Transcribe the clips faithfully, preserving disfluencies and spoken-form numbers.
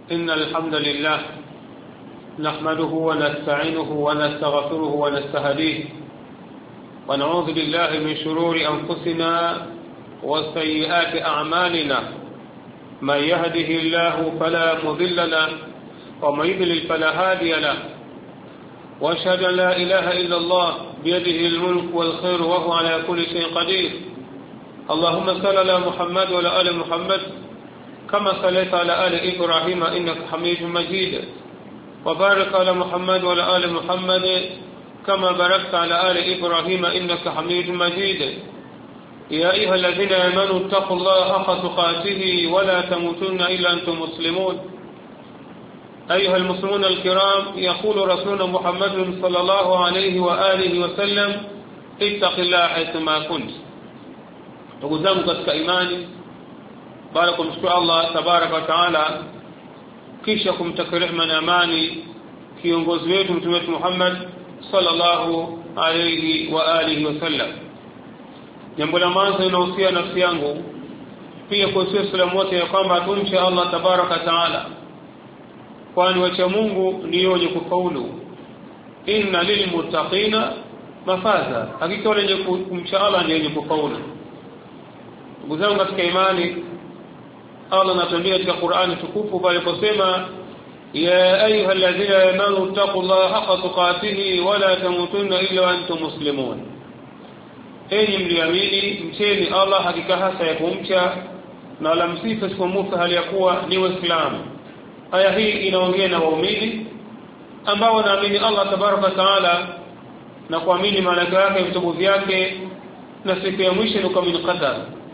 إن الحمد لله نحمده ونستعينه ونستغفره ونستهديه ونعوذ بالله من شرور أنفسنا وسيئات أعمالنا من يهده الله فلا مضل له ومن يضلل فلا هادي له وأشهد أن لا إله إلا الله بيده الملك والخير وهو على كل شيء قدير. اللهم صل على محمد وعلى آل محمد كما صليت على آل إبراهيم إنك حميد مجيد وبارك على محمد وعلى آل محمد كما باركت على آل إبراهيم إنك حميد مجيد. يا أيها الذين آمنوا اتقوا الله حق تقاته ولا تموتن إلا أنتم مسلمون. أيها المسلمون الكرام، يقول رسولنا محمد صلى الله عليه وآله وسلم: اتق الله حيثما كنت. تقدموا katika imani, baada kumshukuru Allah tabaraka wa taala, kisha kumtakia rehema na amani kiongozi wetu mtume wetu Muhammad sallallahu alayhi wa alihi wasallam. Jambo la mwanzo ninahusia nafsi yangu pia kwa Uislamu wote ya kwamba tumche Allah tabaraka wa taala, kwani wacha Mungu ndio wenye kufaulu. Inna lilmuttaqina mafaza, hakika wale wenye kumcha Allah ndio wenye kufaulu. Ndugu zangu katika imani, Allah anatuambia katika Qur'ani tukufu pale aliposema: ya ayyuhalladhina amanu taqullaha haqqa tuqatih wa la tamutunna illa wa antum muslimun. Enyi mliamini, mcheni Allah hakika hasa ya kumcha na wala msife isipokuwa hali ya kuwa ni Waislamu. Aya hii inaongea na waumini ambao wanaamini Allah tabaraka wa taala na kuamini malaika yake, vitabu vyake na siku ya mwisho na kuamini qadar.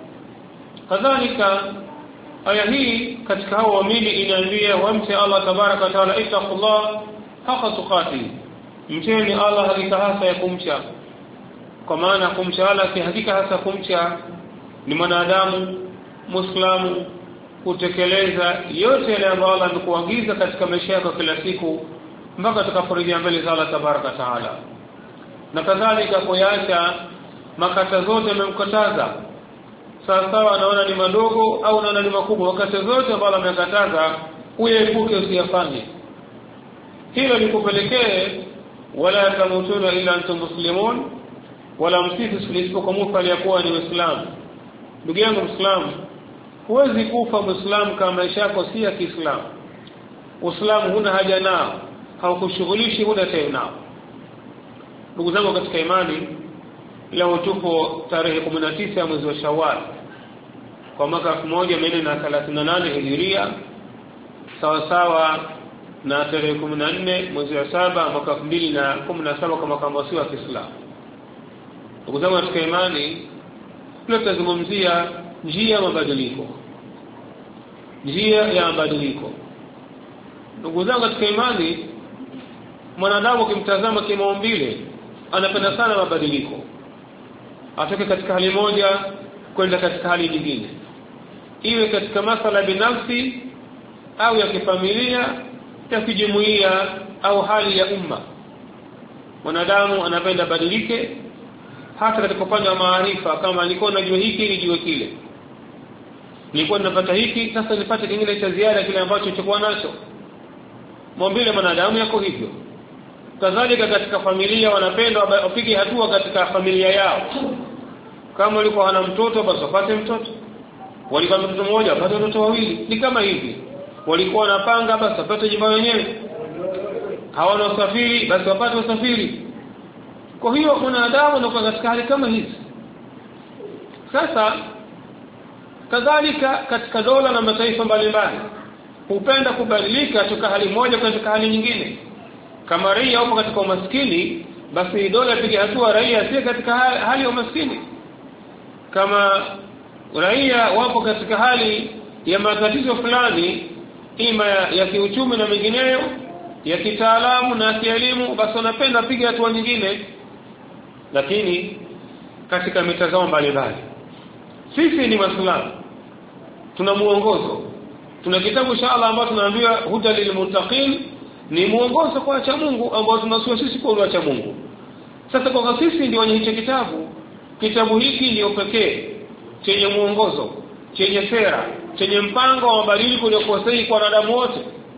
Kadhalika aya hii katika hao waamini inaambia wamche Allah tabaraka wa taala, ittaqullah haqqa tuqatih, mcheni Allah hakika hasa ya kumcha. Kwa maana kumcha Allah si hakika hasa kumcha ni mwanadamu Muislamu kutekeleza yote yale ambayo Allah amekuagiza katika maisha yako kila siku mpaka tutakaporejea mbele za Allah tabaraka wa taala, na kadhalika kuyaacha makata zote amemkataza, sawa sawa anaona ni madogo au anaona ni makubwa, wakati zote ambazo amekataza uepuke, usiyafanye. Hilo likupelekee wala tamutuna illa antum muslimun, wala msifu isipokuwa aliyakuwa ni Muislamu. Ndugu yangu Muislamu, huwezi kufa Muislamu kama maisha yako si ya Kiislamu. Uislamu huna haja nao, haukushughulishi, huna tena nao. Ndugu zangu katika imani, leo tupo tarehe kumi na tisa ya mwezi wa Shawwal kwa mwaka elfu moja mia nne thelathini na nane Hijiria, sawa sawa na tarehe kumi na nne mwezi wa saba mwaka elfu mbili kumi na saba kama kama wasio wa Kiislamu. Ndugu zangu katika imani, leo tutazungumzia njia ya mabadiliko. Njia ya mabadiliko. Ndugu zangu katika imani, mwanadamu ukimtazama kimaumbile anapenda sana mabadiliko. Atoke katika hali moja kwenda katika hali nyingine, iwe katika masala binafsi au ya kifamilia, ya kijumuiya au hali ya umma. Mwanadamu anapenda badilike, hata katika kufanya maarifa. Kama nilikuwa najua hiki nijue kile, nilikuwa ninapata hiki sasa nipate kingine cha ziada kile ambacho nilikuwa nacho. Maumbile mwanadamu yako hivyo. Kadhalika katika familia wanapenda wapige hatua katika familia yao. Kama walikuwa hana mtoto basi wapate mtoto, walikuwa mtoto mmoja wapate watoto wawili. Ni kama hivi, walikuwa wanapanga basi wapate jumba wenyewe, hawana usafiri basi wapate usafiri. Kwa hiyo mwanadamu anakuwa katika hali kama hizi. Sasa kadhalika katika dola na mataifa mbalimbali hupenda kubadilika kutoka hali moja kwenda hali nyingine. Kama raia wapo katika umaskini, basi dola ipige hatua raia si katika hali ya umaskini. Kama raia wapo katika hali ya matatizo fulani, ima ya, ya kiuchumi na mengineyo, ya kitaalamu na kielimu, basi wanapenda piga hatua nyingine. Lakini katika mitazamo mbalimbali, sisi ni Waislamu, tuna muongozo, tuna kitabu cha Allah ambacho tunaambiwa huda lilmuttaqin, ni muongozo kwa wacha Mungu ambao tunasua sisi kwa wacha Mungu. Sasa kwa sisi ndio wenye hicho kitabu, kitabu hiki ndio pekee chenye muongozo, chenye sera, chenye mpango wa mabadiliko uliokuwa sahihi kwa wanadamu wote.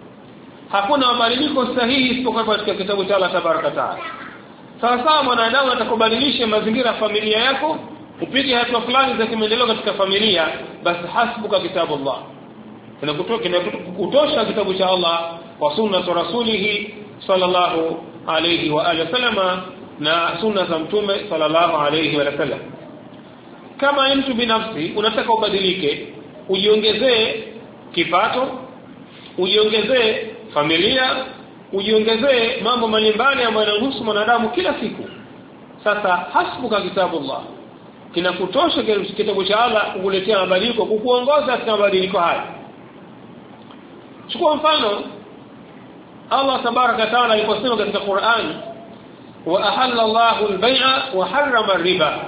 hakuna mabadiliko sahihi isipokuwa katika kitabu cha Allah tabaraka taala. Sawa sawa mwanadamu atakubadilisha mazingira ya familia yako, upige hatua fulani za kimaendeleo katika familia, basi hasbuka kitabu Allah. Kinakutoka kinakutosha kitabu cha Allah wa sunna za rasulih sallallahu alayhi wa alihi wasallama na sunna za mtume sallallahu alayhi wa sallam. Kama mtu binafsi unataka ubadilike, ujiongezee kipato, ujiongezee familia, ujiongezee mambo mbalimbali ambayo yanahusu mwanadamu kila siku. Sasa hasbuka kitabullah, kinakutosha kitabu cha Allah kukuletea mabadiliko, kukuongoza katika mabadiliko haya. Chukua mfano Allah tabaraka taala aliposema katika Qur'an, wa ahalla Allahu al-bay'a wa harrama ar-riba.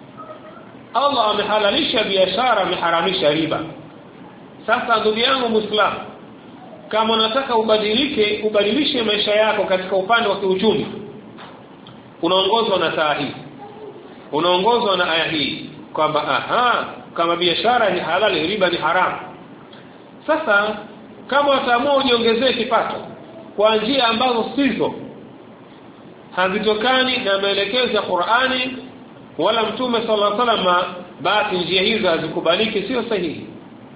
Allah amehalalisha biashara, ameharamisha riba. Sasa ndugu yangu Muislamu, kama unataka ubadilike, ubadilishe maisha yako katika upande wa kiuchumi, unaongozwa na taa hii, unaongozwa na aya hii kwamba aha, kama biashara ni halali, riba ni haramu. Sasa kama utaamua ujiongezee kipato kwa njia ambazo sizo, hazitokani na maelekezo ya Qur'ani wala Mtume sallallahu alaihi wasallam, basi njia hizo hazikubaliki, sio sahihi.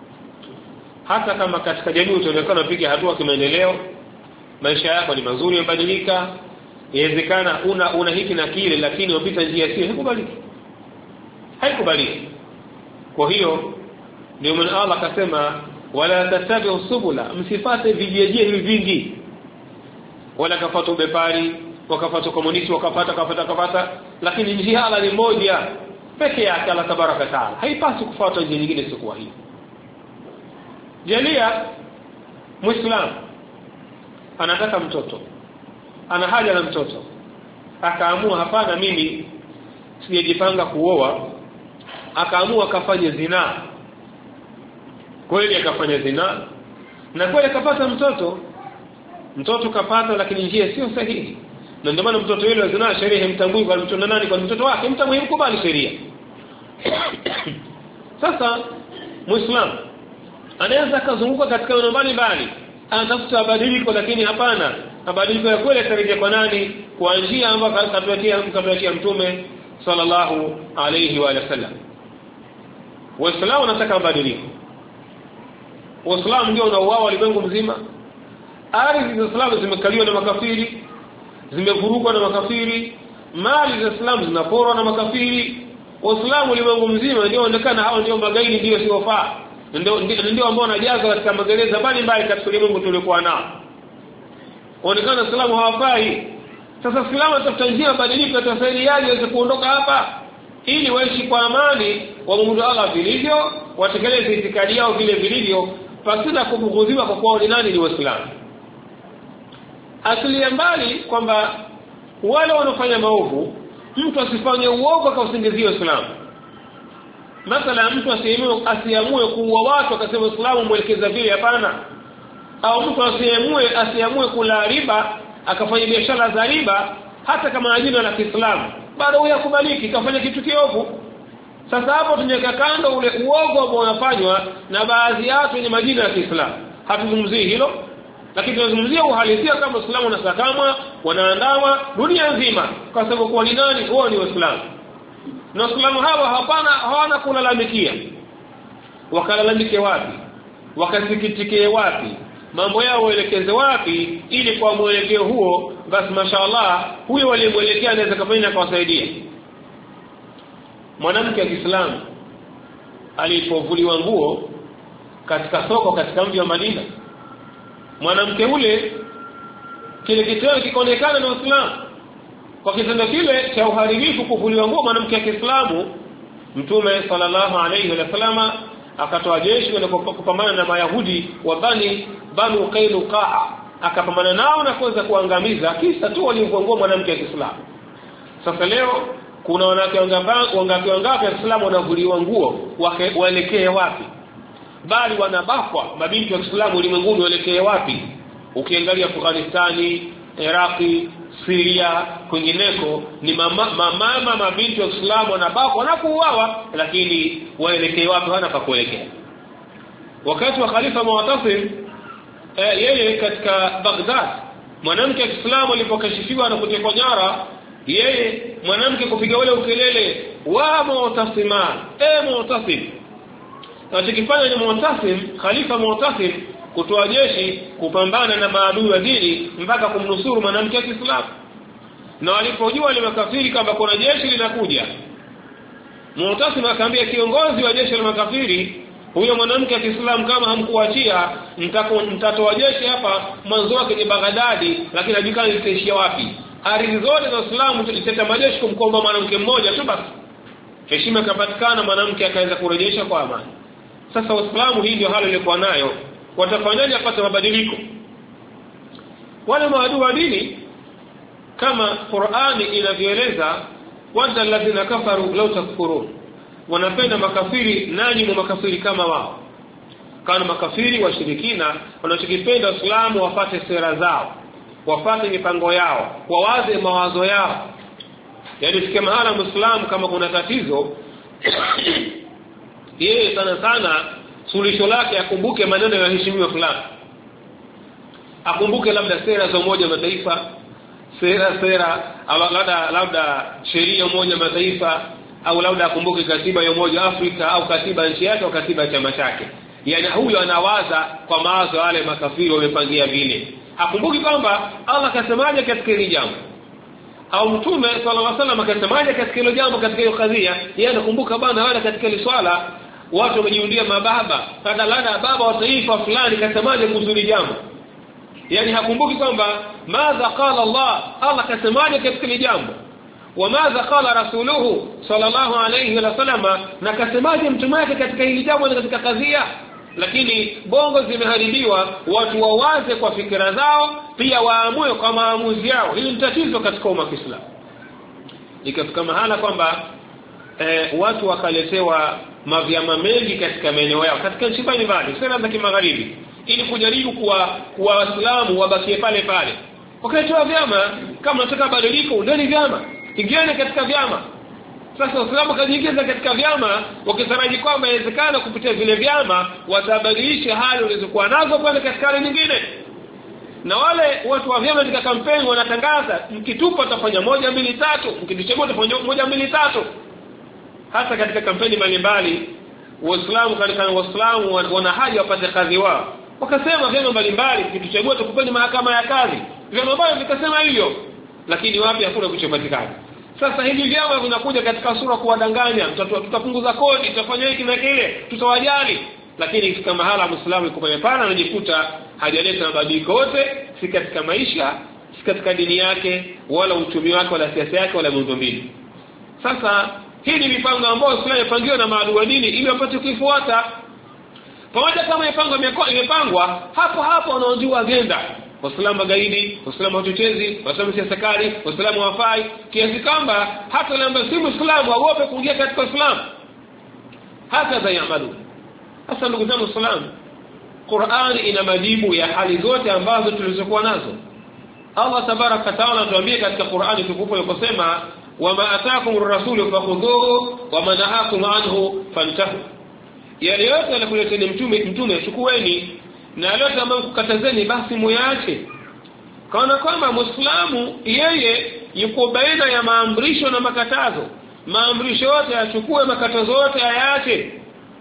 Hata kama katika jamii utaonekana piga hatua kimaendeleo, maisha yako ni mazuri, yamebadilika, inawezekana una una hiki na kile, lakini upita njia hiyo haikubaliki, haikubaliki. Kwa hiyo ndio maana Allah akasema wala tatabi'u subula, msifate vijijie hivi vingi, wala kafuata ubepari, wakafuata komunisti, wakafuata kafuata kafuata, lakini njia Allah ni moja pekee yake, Allah tabaraka taala. Haipasi kufuata njia nyingine isiyokuwa hii. Jalia Muislamu anataka mtoto, ana haja na mtoto, akaamua hapana, mimi sijajipanga kuoa, akaamua kafanye zina. Kweli akafanya zina na kweli akapata mtoto, mtoto kapata, lakini njia sio sahihi. Na ndio maana mtoto yule wa zina sheria imtambui kwa mtoto nani, kwa mtoto wake mtambui, mkubali sheria. Sasa Muislamu anaweza kuzunguka katika eneo mbalimbali, anatafuta mabadiliko, lakini hapana, mabadiliko ya kweli yatarejea kwa nani? Kwa njia ambayo katuatia mkatuatia Mtume sallallahu alayhi wa sallam. Waislamu wanataka mabadiliko. Waislamu ndio wanauawa ulimwengu mzima. Ardhi za Uislamu zimekaliwa na makafiri, zimevurugwa na makafiri, mali za Uislamu zinaporwa na makafiri. Waislamu ulimwengu mzima ndio onekana hao ndio magaidi, ndio siofaa, ndio ndio ambao wanajaza katika magereza mbalimbali katika ulimwengu tuliokuwa nao. Onekana Uislamu hawafai. Sasa Uislamu atafuta njia badiliko atasaidiaje waweze kuondoka hapa, ili waishi kwa amani, waabudu Allah vilivyo, watekeleze itikadi yao vile vilivyo, pasina kubughudhiwa kwa kuwa ni nani, ni Waislamu. Asili mbali kwamba wale wanaofanya maovu, mtu asifanye uovu akausingizie Uislamu. Mathala mtu asiamue asiamue kuua watu akasema Uislamu mwelekeza vile, hapana. Au mtu asiamue asiamue kula riba akafanya biashara za riba, hata kama jina la Kiislamu, bado huyo kubaliki, kafanya kitu kiovu. Sasa hapo tunaweka kando ule uovu ambao unafanywa na baadhi ya watu wenye majina ya Kiislamu. Hatuzungumzii hilo, lakini tunazungumzia uhalisia kama Uislamu unasakamwa, wanaandama dunia nzima kwa sababu kwa ni nani? Wao ni Waislamu. Na Waislamu hawa hapana, hawana kulalamikia. Wakalalamike wapi? Wakasikitike wapi? Mambo yao waelekeze wapi? Ili kwa mwelekeo huo basi mashaallah huyo waliyemwelekea anaweza kufanya kuwasaidia. Mwanamke wa Kiislamu alipovuliwa nguo katika soko katika mji wa Madina, mwanamke ule kile kitendo kikaonekana na Uislamu. Kwa kitendo kile cha uharibifu kuvuliwa nguo mwanamke wa Kiislamu, Mtume sallallahu alayhi wa sallam akatoa jeshi na kupambana na Mayahudi wa Bani Banu Qainuqa, akapambana nao na kuweza kuangamiza, kisa tu walimvua nguo mwanamke wa Kiislamu. Sasa leo kuna wanawake wangapi wangapi wangapi wa Kiislamu wanavuliwa nguo, waelekee wapi? Bali wanabakwa mabinti wa Kiislamu ulimwenguni, waelekee wapi? Ukiangalia Afghanistani, Iraki, Syria, kwingineko ni mama mama mabinti wa Kiislamu wanabakwa na kuuawa, lakini waelekee wapi? Hana pa kuelekea. Wakati wa Khalifa Mu'tasim e, yeye katika Baghdad mwanamke wa Kiislamu alipokashifiwa na kutekwa nyara, yeye mwanamke kupiga ule ukelele wa Mu'tasim, e Mu'tasim. Anachokifanya ni Mu'tasim, khalifa Mu'tasim, kutoa jeshi kupambana na maadui wa dini mpaka kumnusuru mwanamke wa Kiislamu. Na walipojua wale makafiri kwamba kuna jeshi linakuja, Mu'tasim akaambia kiongozi wa jeshi la makafiri, huyo mwanamke wa Kiislamu kama hamkuachia mtatoa jeshi hapa mwanzo wake ni Baghdadi, lakini hajulikani litaishia wapi. Ardhi zote za Uislamu tuliteta majeshi kumkomba mwanamke mmoja tu basi. Heshima ikapatikana, mwanamke akaweza kurejesha kwa amani. Sasa Uislamu hii ndio hali ilikuwa nayo. Watafanyaje apate mabadiliko? Wale maadui wa dini kama Qur'ani inavyoeleza, wanda alladhina kafaru law takfurun, wanapenda makafiri nanyi ni makafiri kama wao. Kana makafiri washirikina wanachokipenda Uislamu wapate sera zao, wapate mipango yao, wawaze mawazo yao. Yaani sikia mahala Muislamu kama kuna tatizo yeye sana sana suluhisho lake akumbuke maneno ya heshimiwa fulani, akumbuke labda sera za Umoja wa Mataifa, sera sera au labda labda sheria Umoja wa Mataifa, au labda akumbuke katiba ya Umoja wa Afrika au katiba nchi yake au katiba ya chama chake. Yaani huyo anawaza kwa mawazo wale makafiri wamepangia vile. Hakumbuki kwamba Allah kasemaje katika hili jambo, au Mtume sallallahu alaihi wasallam akasemaje katika hilo jambo, katika hiyo kadhia. Yeye anakumbuka bana wala katika ile swala watu wamejiundia mababa, kada lana baba wa taifa fulani kasemaje kuhusu jambo. Yaani hakumbuki kwamba madha qala Allah, Allah kasemaje katika hili jambo, wa madha qala rasuluhu sallallahu alayhi wa sallam, na kasemaje mtume wake katika hili jambo na katika kadhia. Lakini bongo zimeharibiwa, watu wawaze kwa fikra zao, pia waamue kwa maamuzi yao. Hili ni tatizo katika umma wa Kiislamu. Ikafika mahala kwamba eh, watu wakaletewa mavyama mengi katika maeneo yao katika nchi mbalimbali, sera za kimagharibi, ili kujaribu kuwa kuwa Waislamu wabakie pale pale. Wakaletewa vyama, kama nataka badiliko ndani vyama, ingiane katika vyama. Sasa Waislamu kajiingiza katika vyama wakitaraji kwamba inawezekana kupitia vile vyama watabadilisha hali walizokuwa nazo kwenda katika hali nyingine. Na wale watu wa vyama katika kampeni wanatangaza mkitupa tafanya moja mbili tatu, mkituchagua tafanya moja mbili tatu. Hata katika kampeni mbalimbali Waislamu katika Waislamu wana haja wapate kazi wao. Wakasema vyama mbalimbali mkituchagua tukupeni mahakama ya kazi. Vyama ambavyo vikasema hivyo, lakini wapi hakuna kuchopatikana. Sasa hivi vyama vinakuja katika sura kuwadanganya, tutapunguza kodi, tutafanya hiki na kile, tutawajali. Lakini kama mahala Muislamu yuko pale anajikuta hajaleta mabadiliko yote, si katika maisha, si katika dini yake, wala uchumi wake, wala siasa yake, wala miundombinu. Sasa hii ni mipango ambayo Uislamu imepangiwa na maadui wa dini ili wapate kuifuata. Pamoja kama mipango imepangwa, hapo hapo wanaonjua agenda. Waislamu magaidi, Waislamu wachochezi, Waislamu siasa kali, Waislamu wafai, kiasi kwamba hata lamba si Muislamu aogope kuingia katika Uislamu. Hata za yamalu. Sasa ndugu zangu Waislamu, Qur'an ina majibu ya hali zote ambazo tulizokuwa nazo. Allah tabaraka wa taala anatuambia katika Qur'ani tukufu aliposema, wama ataakum ar-rasulu fakhudhuhu wama nahakum anhu fantahu. Yale yote yanakuleteni mtume mtume chukueni, na yote ambayo kukatazeni basi muache. Kana kwamba Muislamu yeye yuko baina ya maamrisho na makatazo. Maamrisho yote yachukue, makatazo yote ayaache.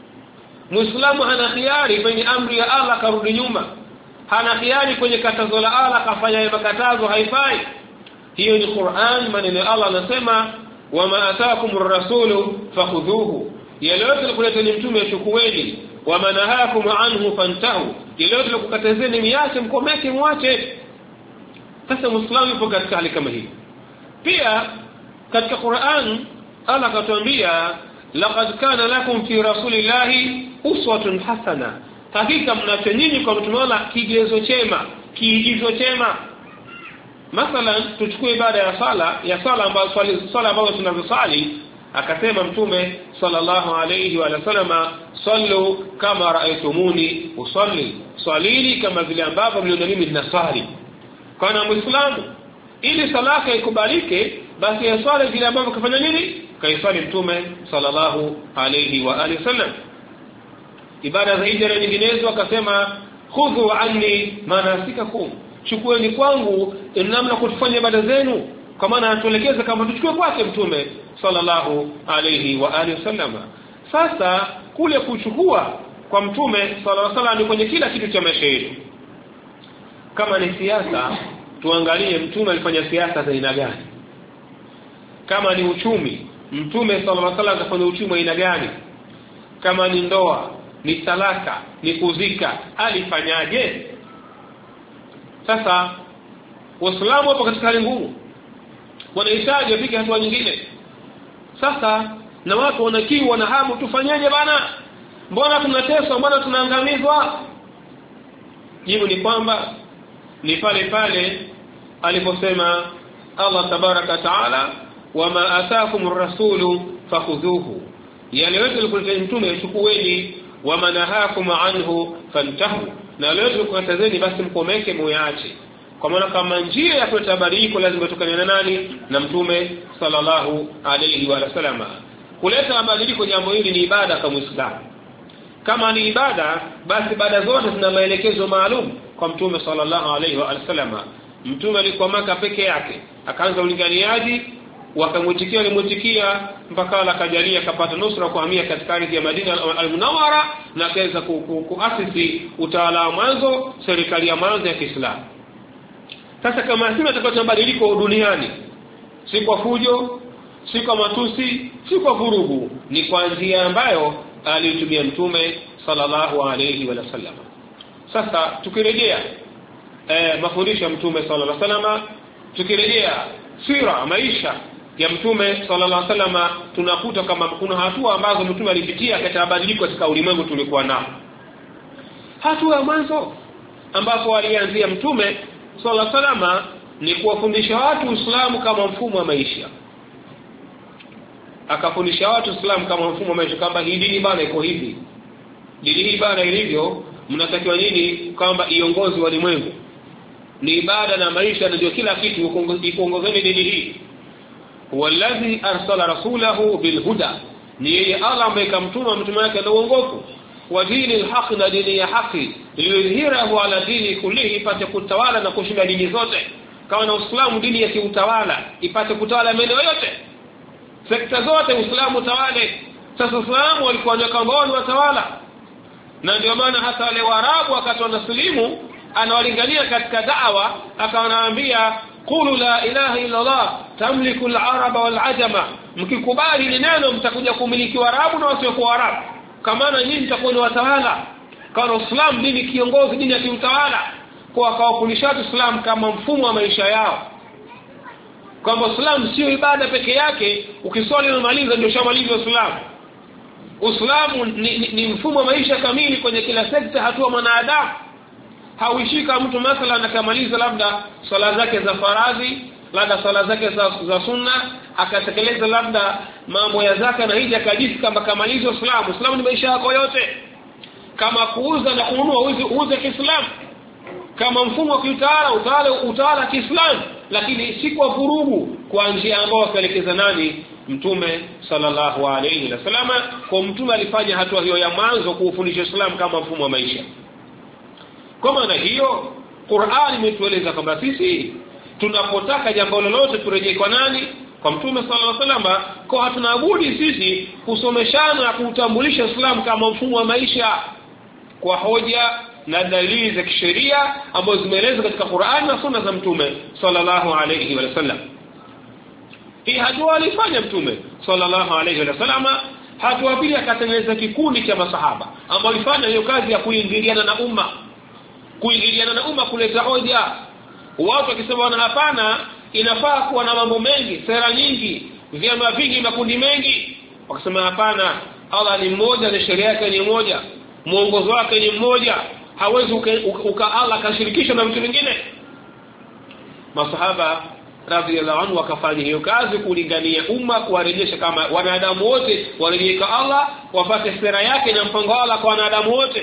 Muislamu hana khiari kwenye amri ya Allah karudi nyuma, hana khiari kwenye katazo la Allah kafanya makatazo, haifai. Hiyo ni Qur'an, maneno Allah anasema wama ataakumur rasulu fakhudhuhu, yale yote yalikuleteni mtume chukueni, wama nahakum anhu fantahu, yale yote yakukatazeni miache, mkomeke mwache. Sasa Muislamu yupo katika hali kama hii. Pia katika Qur'an Allah akatuambia, laqad kana lakum fi rasulillahi uswatun hasana, hakika mnacho nyinyi kwa mtume wala kigezo chema, kiigizo chema. Mathalan tuchukue ibada ya sala, ya sala ambayo swali sala ambayo tunazosali, akasema mtume sallallahu alayhi wa sallama, sallu kama raaitumuni usalli, swalini kama vile ambavyo mliona mimi ninasali. Kana Muislamu ili sala yake ikubalike, basi yaswali vile ambavyo kafanya nini, kaisali mtume sallallahu alayhi wa alihi wasallam. Ibada za hija nyinginezo akasema khudhu anni manasikakum, chukueni kwangu namna kufanya ibada zenu, kwa maana atuelekeza kama tuchukue kwake mtume sallallahu alayhi wa alihi wasallam. Sasa kule kuchukua kwa mtume sallallahu alayhi wasallam ni kwenye kila kitu cha maisha yetu. Kama ni siasa, tuangalie mtume alifanya siasa za aina gani. Kama ni uchumi, mtume sallallahu alayhi wasallam alifanya uchumi wa aina gani. Kama ni ndoa, ni talaka, ni kuzika, alifanyaje? Sasa Waislamu wapo katika hali ngumu, wanahitaji wafike hatua nyingine. Sasa na watu wanakiwa na hamu, tufanyaje bana? Mbona tunateswa, mbona tunaangamizwa? Jibu ni kwamba ni pale pale aliposema Allah tabaraka taala, wama ataakumur rasulu fakhudhuhu, yale yote alikuletea mtume chukueni, wama nahakum anhu fantahu, na leo tukatazeni basi mkomeke muache. Kwa maana kama njia ya kuleta badiliko lazima tukane na nani? Na mtume sallallahu alayhi wa sallam. Kuleta badiliko jambo hili ni ibada kama Muislamu. Kama ni ibada, basi ibada zote zina maelekezo maalum kwa mtume sallallahu alayhi wa sallam. Mtume alikuwa Maka peke yake, akaanza ulinganiaji, wakamwitikia alimwitikia mpaka akajalia akapata nusra kuhamia katika ardhi ya Madina al-Munawwara, na akaweza kuasisi utawala wa mwanzo, serikali ya mwanzo ya Kiislamu. Sasa kama sisi tutapata mabadiliko duniani, si kwa fujo, si kwa matusi, si kwa vurugu, ni kwa njia ambayo alitumia mtume sallallahu alayhi wa sallam. Sasa tukirejea eh, mafundisho ya mtume sallallahu alayhi wa sallam, tukirejea sira maisha ya mtume sallallahu alayhi wa sallam, tunakuta kama kuna hatua ambazo mtume alipitia katika mabadiliko katika ulimwengu tulikuwa nao. Hatua ya mwanzo ambapo alianzia mtume sallallahu alayhi wa sallam ni kuwafundisha watu Uislamu kama mfumo wa maisha. Akafundisha watu Uislamu kama mfumo wa maisha, kwamba hii dini bana iko hivi, dini hii bana ilivyo, mnatakiwa nini kwamba iongozi wa ulimwengu, ni ibada na maisha ndio kila kitu, ikuongozeni dini hii. Wallazi arsala rasulahu bilhuda, ni yeye Allah ambaye kamtuma mtume wake na uongofu, wa dini alhaq, na dini ya haki, liyudhhirahu ala dini kullihi, ipate kutawala na kushinda dini zote. Kama na Uislamu dini ya kiutawala, ipate kutawala maeneo yote, sekta zote Uislamu tawale. Sasa Uislamu walikuwa ni kamboni watawala, na ndio maana hata wale Waarabu wakati wanaslimu anawalingania katika da'wa, akawaambia qulu la ilaha illa Allah tamliku al-araba wal-ajama, mkikubali ni neno mtakuja kumiliki Waarabu na wasio kwa Waarabu, kama na nyinyi mtakuwa ni watawala. Kwa Uislamu dini kiongozi, dini ya kiutawala, kwa akawafundisha Uislamu kama mfumo wa maisha yao, kwamba Uislamu sio ibada peke yake, ukiswali na maliza ndio shamaliza Uislamu. Uislamu ni, ni, ni mfumo wa maisha kamili kwenye kila sekta, hatua mwanadamu. Hauishika mtu mathalan akamaliza labda swala zake za faradhi, labda swala zake za, za sunna, akatekeleza labda mambo ya zaka na hija, akajisi kama kamaliza Uislamu. Uislamu ni maisha yako yote. Kama kuuza na kununua, uze, uze Kiislamu. Kama mfumo wa kiutawala, utawala utawala Kiislamu, lakini si kwa vurugu, kwa njia ambayo akaelekeza nani? Mtume sallallahu alayhi wasallam. Kwa mtume alifanya hatua hiyo ya mwanzo kuufundisha Uislamu kama mfumo wa maisha. Kwa maana hiyo Qur'an imetueleza kwamba sisi tunapotaka jambo lolote turejee kwa nani? Kwa mtume sallallahu alayhi wasallam. Kwa hatuna budi sisi kusomeshana na kuutambulisha Uislamu kama mfumo wa maisha kwa hoja na dalili za kisheria ambazo zimeelezwa katika Qur'an na sunna za mtume sallallahu alayhi wasallam. Hii hatua alifanya mtume sallallahu alayhi wasallam. Hatua pili, akatengeneza kikundi cha masahaba ambao walifanya hiyo kazi ya kuingiliana na umma, kuingiliana na umma, kuleta hoja. Watu wakisema hapana, inafaa kuwa na mambo mengi, sera nyingi, vyama vingi, makundi mengi, wakisema hapana, Allah ni mmoja na sheria yake ni moja, mwongozo wake ni mmoja, hawezi uka, uka Allah kashirikisha na mtu mwingine. Masahaba radhiyallahu anhu wakafanya hiyo kazi, kulingania umma, kuwarejesha kama wanadamu wote warejee kwa Allah, wapate sera yake na mpango wa Allah kwa wanadamu wote.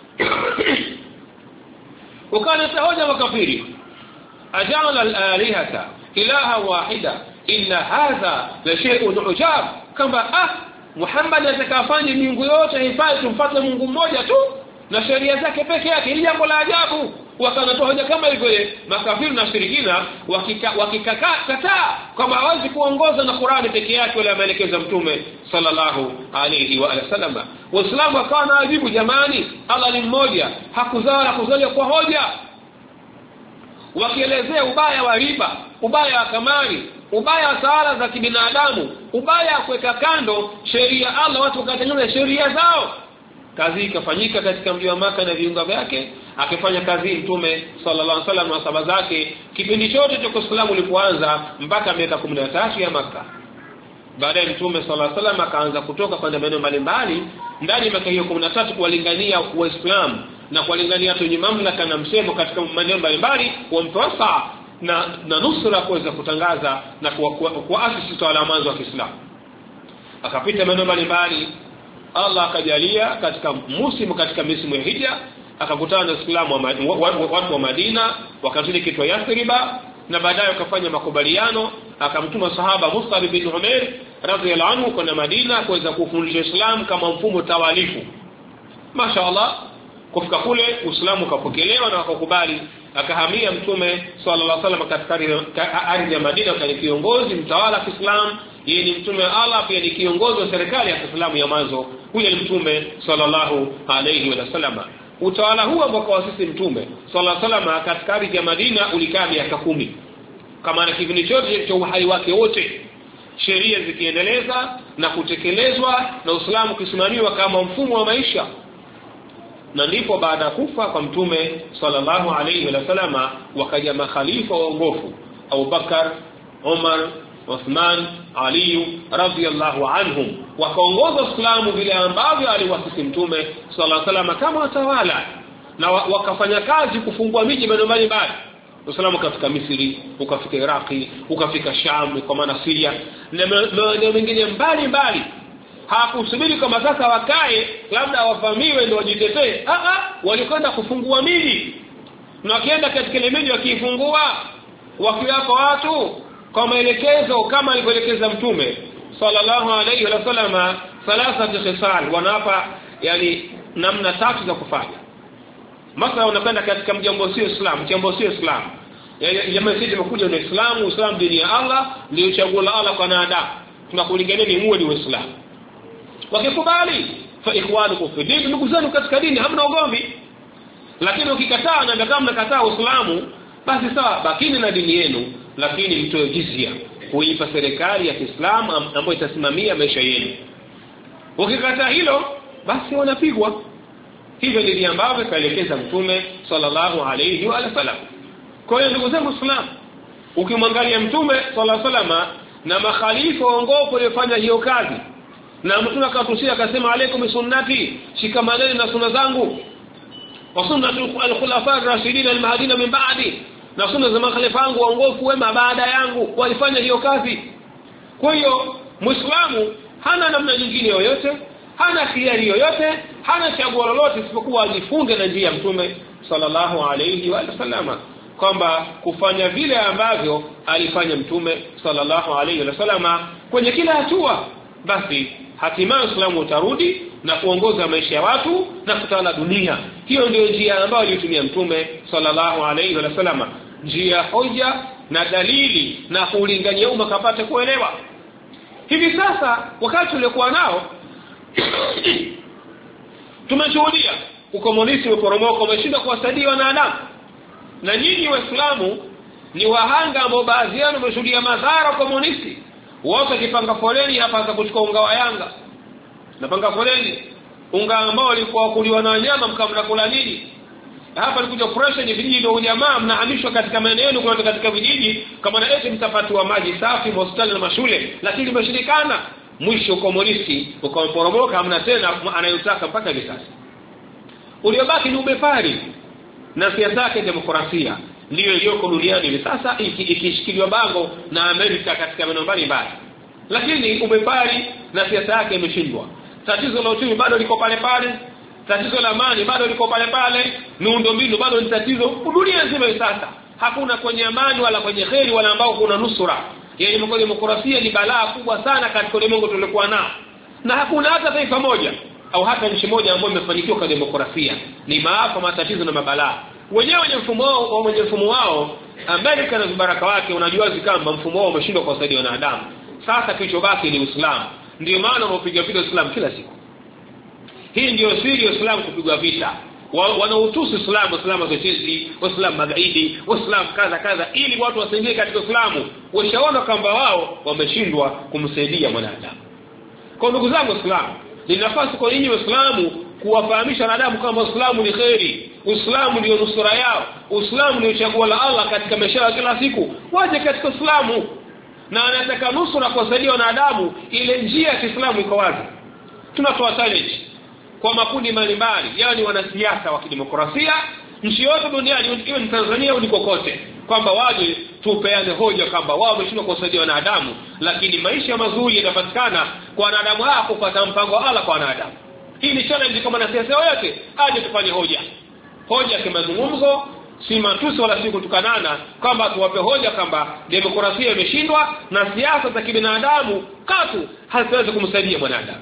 Ukaleta hoja makafiri, ajala al-alihata ilaha wahida inna hadha la shay'un ujab, kama ah Muhammad atakafanya miungu yote haifai, tumfuate Mungu mmoja tu. na sheria zake peke yake. Ni jambo la ajabu. Wakanatoa hoja kama hivyo makafiri na shirikina wakikakataa kama hawezi kuongoza na Qur'ani peke yake wala maelekezo mtume sallallahu alayhi wa sallam. Waislamu wakawa na ajibu, jamani, Allah ni mmoja, hakuzaa kuzaliwa kwa hoja. Wakielezea ubaya wa riba, ubaya wa kamari, ubaya wa sala za kibinadamu, ubaya wa kuweka kando sheria Allah, watu wakatengeneza sheria zao. Kazi ikafanyika katika mji wa Maka na viunga vyake, akifanya kazi mtume sallallahu alaihi wasallam na sahaba zake kipindi chote cha Uislamu ulipoanza mpaka miaka kumi na tatu ya Maka. Baadaye mtume sallallahu alaihi wasallam akaanza kutoka kwenda maeneo mbalimbali ndani ya miaka hiyo kumi na tatu kuwalingania Waislamu na kuwalingania watu wenye mamlaka na msemo katika maeneo mbalimbali wa mtawasa na na nusura kuweza kutangaza na kuasisi utawala wa mwanzo wa Kiislamu. Akapita maeneo mbalimbali, Allah akajalia katika musimu katika misimu ya Hija akakutana na Waislamu watu wa Madina wakazidi kitwa Yathriba, na baadaye akafanya makubaliano, akamtuma sahaba Mus'ab bin Umair radhiyallahu anhu kwenda Madina kuweza kufundisha Islam kama mfumo tawalifu. Mashaallah, kufika kule Uislamu ukapokelewa na wakakubali. Akahamia mtume sallallahu alaihi wasallam katika ardhi ya Madina kama kiongozi mtawala wa Kiislamu. Yeye ni mtume wa Allah, pia ni kiongozi wa serikali ya Kiislamu ya mwanzo. Huyo ni mtume sallallahu alaihi wasallam. Utawala huo ambao kwa sisi mtume sallallahu alaihi wasallam katika ardhi ya Madina ulikaa miaka kumi. Kama na kipindi chote cha uhai wake wote, sheria zikiendeleza na kutekelezwa na Uislamu kisimamiwa kama mfumo wa maisha. Na ndipo baada kufa kwa mtume sallallahu alaihi wasallam wakaja makhalifa waongofu, Abu Bakar, Umar, Uthman, Ali radhiyallahu anhum, wakaongoza Uislamu vile ambavyo aliwasisi mtume sallallahu alaihi wasallam kama watawala, na wakafanya kazi kufungua miji mbalimbali. Uislamu katika Misri, ukafika Iraki, ukafika Sham, kwa maana Syria na maeneo mengine mbali mbali. Hakusubiri kama sasa wakae labda wafamiwe ndio wajitetee. Ah ah, walikwenda kufungua miji, na wakienda katika ile miji wakifungua, wakiwapa watu kwa maelekezo kama alivyoelekeza mtume sallallahu alaihi wasallam, thalatha khisal, wanapa yani namna tatu za kufanya. Masa unakwenda katika mjambo sio Islam, jambo sio Islam. Jamaa sisi tumekuja na Uislamu, Uislamu dini ya Allah, ndio chaguo la Allah kwa wanadamu. Tunakulingania ni muwe ni Uislamu. Wakikubali fa ikhwanukum fi din, ndugu zenu katika dini, hamna ugomvi. Lakini ukikataa na kama mnakataa Uislamu, basi sawa, bakini na dini yenu, lakini mtoe jizya kuipa serikali ya Kiislamu ambayo itasimamia maisha yenu. Ukikataa hilo, basi wanapigwa. Hivyo ndivyo ambavyo kaelekeza mtume sallallahu alayhi wa sallam. Kwa hiyo ndugu zangu Waislamu, ukimwangalia mtume sallallahu alayhi wa sallam na makhalifa waongofu waliofanya hiyo kazi, na mtume akatusia akasema, alaikum sunnati, shikamaneni na sunna zangu, wa sunnatu al-khulafa ar-rashidin al-mahdina min ba'di, na sunna za makhalifa wangu waongofu wema baada yangu, walifanya hiyo kazi. Kwa hiyo Muislamu hana namna nyingine yoyote, hana khiari yoyote, hana chaguo lolote isipokuwa ajifunge na njia ya mtume sallallahu alayhi wa sallam, kwamba kufanya vile ambavyo alifanya mtume sallallahu alayhi wa sallam kwenye kila hatua, basi hatimaye Uislamu utarudi na kuongoza maisha ya watu na kutawala dunia. Hiyo ndio njia ambayo alitumia mtume sallallahu alayhi wa sallam, njia hoja na dalili na kulingania umma kapate kuelewa. Hivi sasa wakati uliokuwa nao tumeshuhudia ukomunisti umeporomoka, umeshinda kuwasaidia wanadamu, na nyinyi Waislamu ni wahanga ambao baadhi yao wameshuhudia madhara komunisti. Wote kipanga foleni hapa za kuchukua unga wa Yanga, napanga foleni unga ambao ulikuwa kuliwa na wanyama, mkamla kula nini? Hapa nikuja operation vijiji ndio ujamaa mnahamishwa katika maeneo yenu kutoka katika vijiji kama na eti mtapatiwa maji safi, hospitali na mashule, lakini imeshirikana. Mwisho komunisti ukaporomoka, hamna tena anayotaka mpaka hivi sasa. Uliobaki ni ubepari na siasa yake demokrasia, ndio iliyoko duniani hivi sasa, ikishikiliwa bango na Amerika katika maeneo mbalimbali. Lakini ubepari na siasa yake imeshindwa. Tatizo la uchumi bado liko pale pale, tatizo la amani bado liko pale pale, miundombinu bado ni tatizo dunia nzima hivi sasa. Hakuna kwenye amani wala kwenye kheri wala ambao kuna nusura. Yaani mkono demokrasia ni balaa kubwa sana katika ulimwengu tuliokuwa nao. Na hakuna hata taifa moja, au hata nchi moja ambayo imefanikiwa kwa demokrasia, ni maafa, matatizo na mabalaa. Wenyewe wenye mfumo wao wenye mfumo wao Amerika na vibaraka wake unajua kama mfumo wao umeshindwa kuwasaidia wanadamu. Sasa kilichobaki ni Uislamu. Ndio maana wanapiga vita Uislamu kila siku. Hii ndio siri ya Uislamu, kupigwa vita. Wanautusi Uislamu, Uislamu zochezi, Uislamu magaidi, Uislamu kaza kaza, ili watu wasaidie katika Uislamu. Washaona kwamba wao wameshindwa kumsaidia mwanadamu. Kwa ndugu zangu Uislamu, ni nafasi kwa nyinyi Waislamu kuwafahamisha wanadamu kwamba Uislamu ni khairi, Uislamu ndio nusura yao, Uislamu ni chaguo la Allah katika maisha ya kila siku. Waje katika Uislamu, na anataka nusura kuwasaidia wanadamu. Ile njia ya Uislamu iko wazi. Tunatoa challenge kwa makundi mbalimbali, yani wanasiasa wa kidemokrasia nchi yote duniani, iwe ni Tanzania au kokote, kwamba waje tupeane hoja kwamba wao wameshindwa kuwasaidia wanadamu, lakini maisha mazuri yanapatikana kwa wanadamu hao kupata mpango wa Allah kwa wanadamu. Hii ni challenge kwa wanasiasa wote, aje tufanye hoja. Hoja kama mazungumzo, si matusi wala si kutukanana, kwamba tuwape hoja kwamba demokrasia imeshindwa na siasa za kibinadamu katu haziwezi kumsaidia mwanadamu.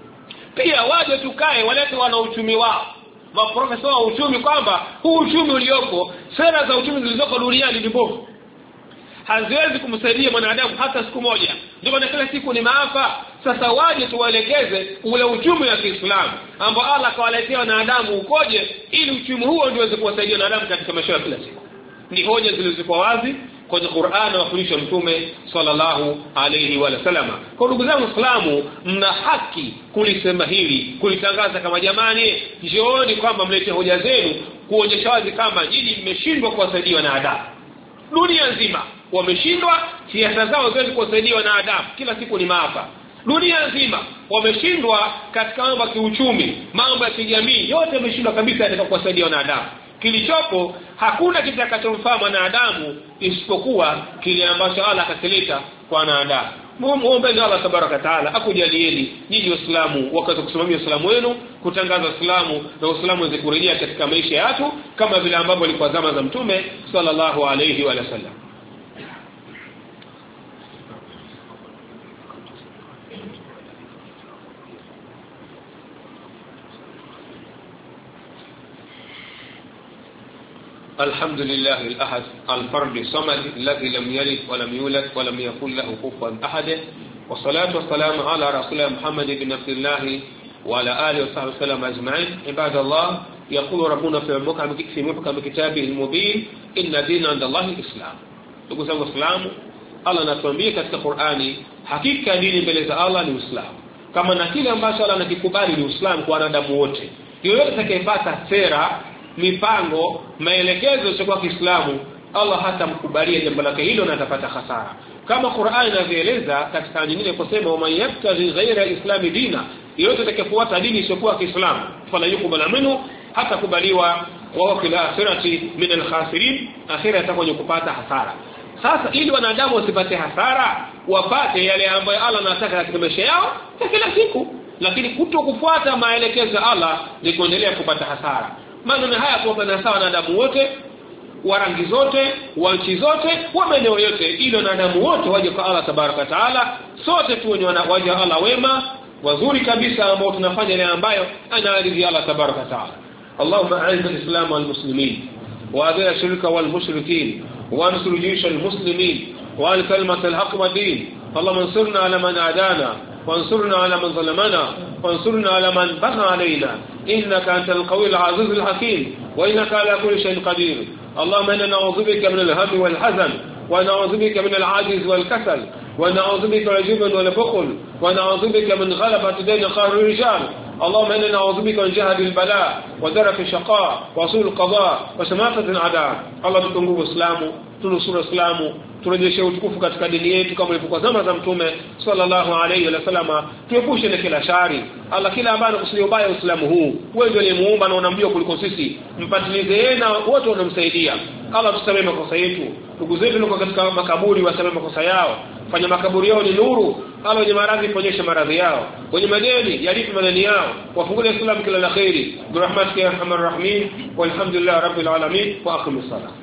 Pia waje tukae walete wana uchumi wao, maprofesa wa uchumi, kwamba huu uchumi ulioko, sera za uchumi zilizoko duniani ni mbovu, haziwezi kumsaidia mwanadamu hata siku moja. Ndio maana kila siku ni maafa. Sasa waje tuwaelekeze ule uchumi wa Kiislamu ambao Allah kawaletea wanadamu ukoje, ili uchumi huo ndio uweze kuwasaidia wanadamu katika maisha ya kila siku. Ni hoja zilizokuwa wazi kwenye Qur'an na kufundisha Mtume sallallahu alayhi wa sallam. Kwa ndugu zangu Waislamu, mna haki kulisema hili, kulitangaza kama jamani, njooni kwamba mlete hoja zenu kuonyesha wazi kama nyinyi mmeshindwa kuwasaidia wanadamu. Dunia nzima wameshindwa, siasa zao zote kuwasaidia wanadamu, kila siku ni maafa. Dunia nzima wameshindwa katika mambo ya kiuchumi, mambo ya kijamii, yote wameshindwa kabisa katika kuwasaidia wanadamu. Kilichopo hakuna kitakachomfaa mwanadamu isipokuwa kile ambacho Allah akakileta kwa wanadamu. Muombe Allah tabaraka taala akujalieni nyinyi Waislamu wakati kusimamia Uislamu wenu, kutangaza Uislamu na Uislamu uweze kurejea katika maisha yetu kama vile ambavyo ilikuwa zama za Mtume sallallahu alayhi wa sallam. الحمد لله الأحد الفرد الصمد الذي لم يلد ولم يولد ولم يكن له كفوا أحد، والصلاة والسلام على رسول محمد بن عبد الله وعلى آله وصحبه وسلم أجمعين. عباد الله، يقول ربنا في محكم كتابه المبين إن دين عند الله الإسلام. ndugu zangu Waislamu, Allah anatuambia katika Qur'ani, hakika dini mbele za Allah ni Uislamu. Kama na kile ambacho Allah anakikubali ni Uislamu kwa wanadamu wote. Yoyote atakayepata sera, mipango, maelekezo ya kwa Kiislamu, Allah hatamkubalia jambo lake hilo na atapata hasara. Kama Qur'an inavyoeleza katika nyingine kusema, "Wa yabtaghi ghayra al-islam dina", yote atakayefuata dini isiyokuwa Kiislamu, fala yukubala minhu, hata kubaliwa, wa fil akhirati min al-khasirin, akhira atakuwa kupata hasara. Sasa ili wanadamu wasipate hasara, wapate yale ambayo Allah anataka katika maisha yao kila siku, lakini kutokufuata maelekezo ya Allah ni kuendelea kupata hasara. Maneno haya kwa na sawa wanadamu wote, wa rangi zote, wa nchi zote, wa maeneo yote, ili wanadamu wote waje kwa Allah tabaraka taala, sote tuwe waje Allah wema wazuri kabisa ambao tunafanya yale ambayo anaridhia Allah tabaraka taala. Allahumma a'izz al-islam wal muslimin wa adhil ash-shirka wal mushrikeen wa ansur jaysh al-muslimin wa al-kalimat al-haqq wa din. Allahumma ansurna ala man adana وانصرنا على من ظلمنا وانصرنا على من بغى علينا إنك أنت القوي العزيز الحكيم وإنك على كل شيء قدير. اللهم إنا نعوذ بك من الهم والحزن ونعوذ بك من العاجز والكسل ونعوذ بك من الجبن والبخل ونعوذ بك من غلبة دين قهر الرجال. اللهم إنا نعوذ بك من جهد البلاء ودرك الشقاء وسوء القضاء وشماتة الأعداء. الله tukunguvu Islamu, tunusuru Islamu, turejeshe utukufu katika dini yetu kama ilivyokuwa zama za Mtume sallallahu alayhi wa sallam. Tuepushe na kila shari. Allah, kila ambaye anakusudia ubaya Uislamu huu, wewe ndiye muumba na unamjua kuliko sisi, mpatilize yeye na wote wanamsaidia. Allah, tusamehe makosa yetu. Ndugu zetu wako katika makaburi, wasamehe makosa yao, fanya makaburi yao ni nuru. Allah, wenye maradhi ponyesha maradhi yao, wenye madeni yalipe madeni yao, wafungulie Islam kila la khairi. Bi rahmatika ya arhamar rahimin, walhamdulillah rabbil alamin, wa aqimus salat.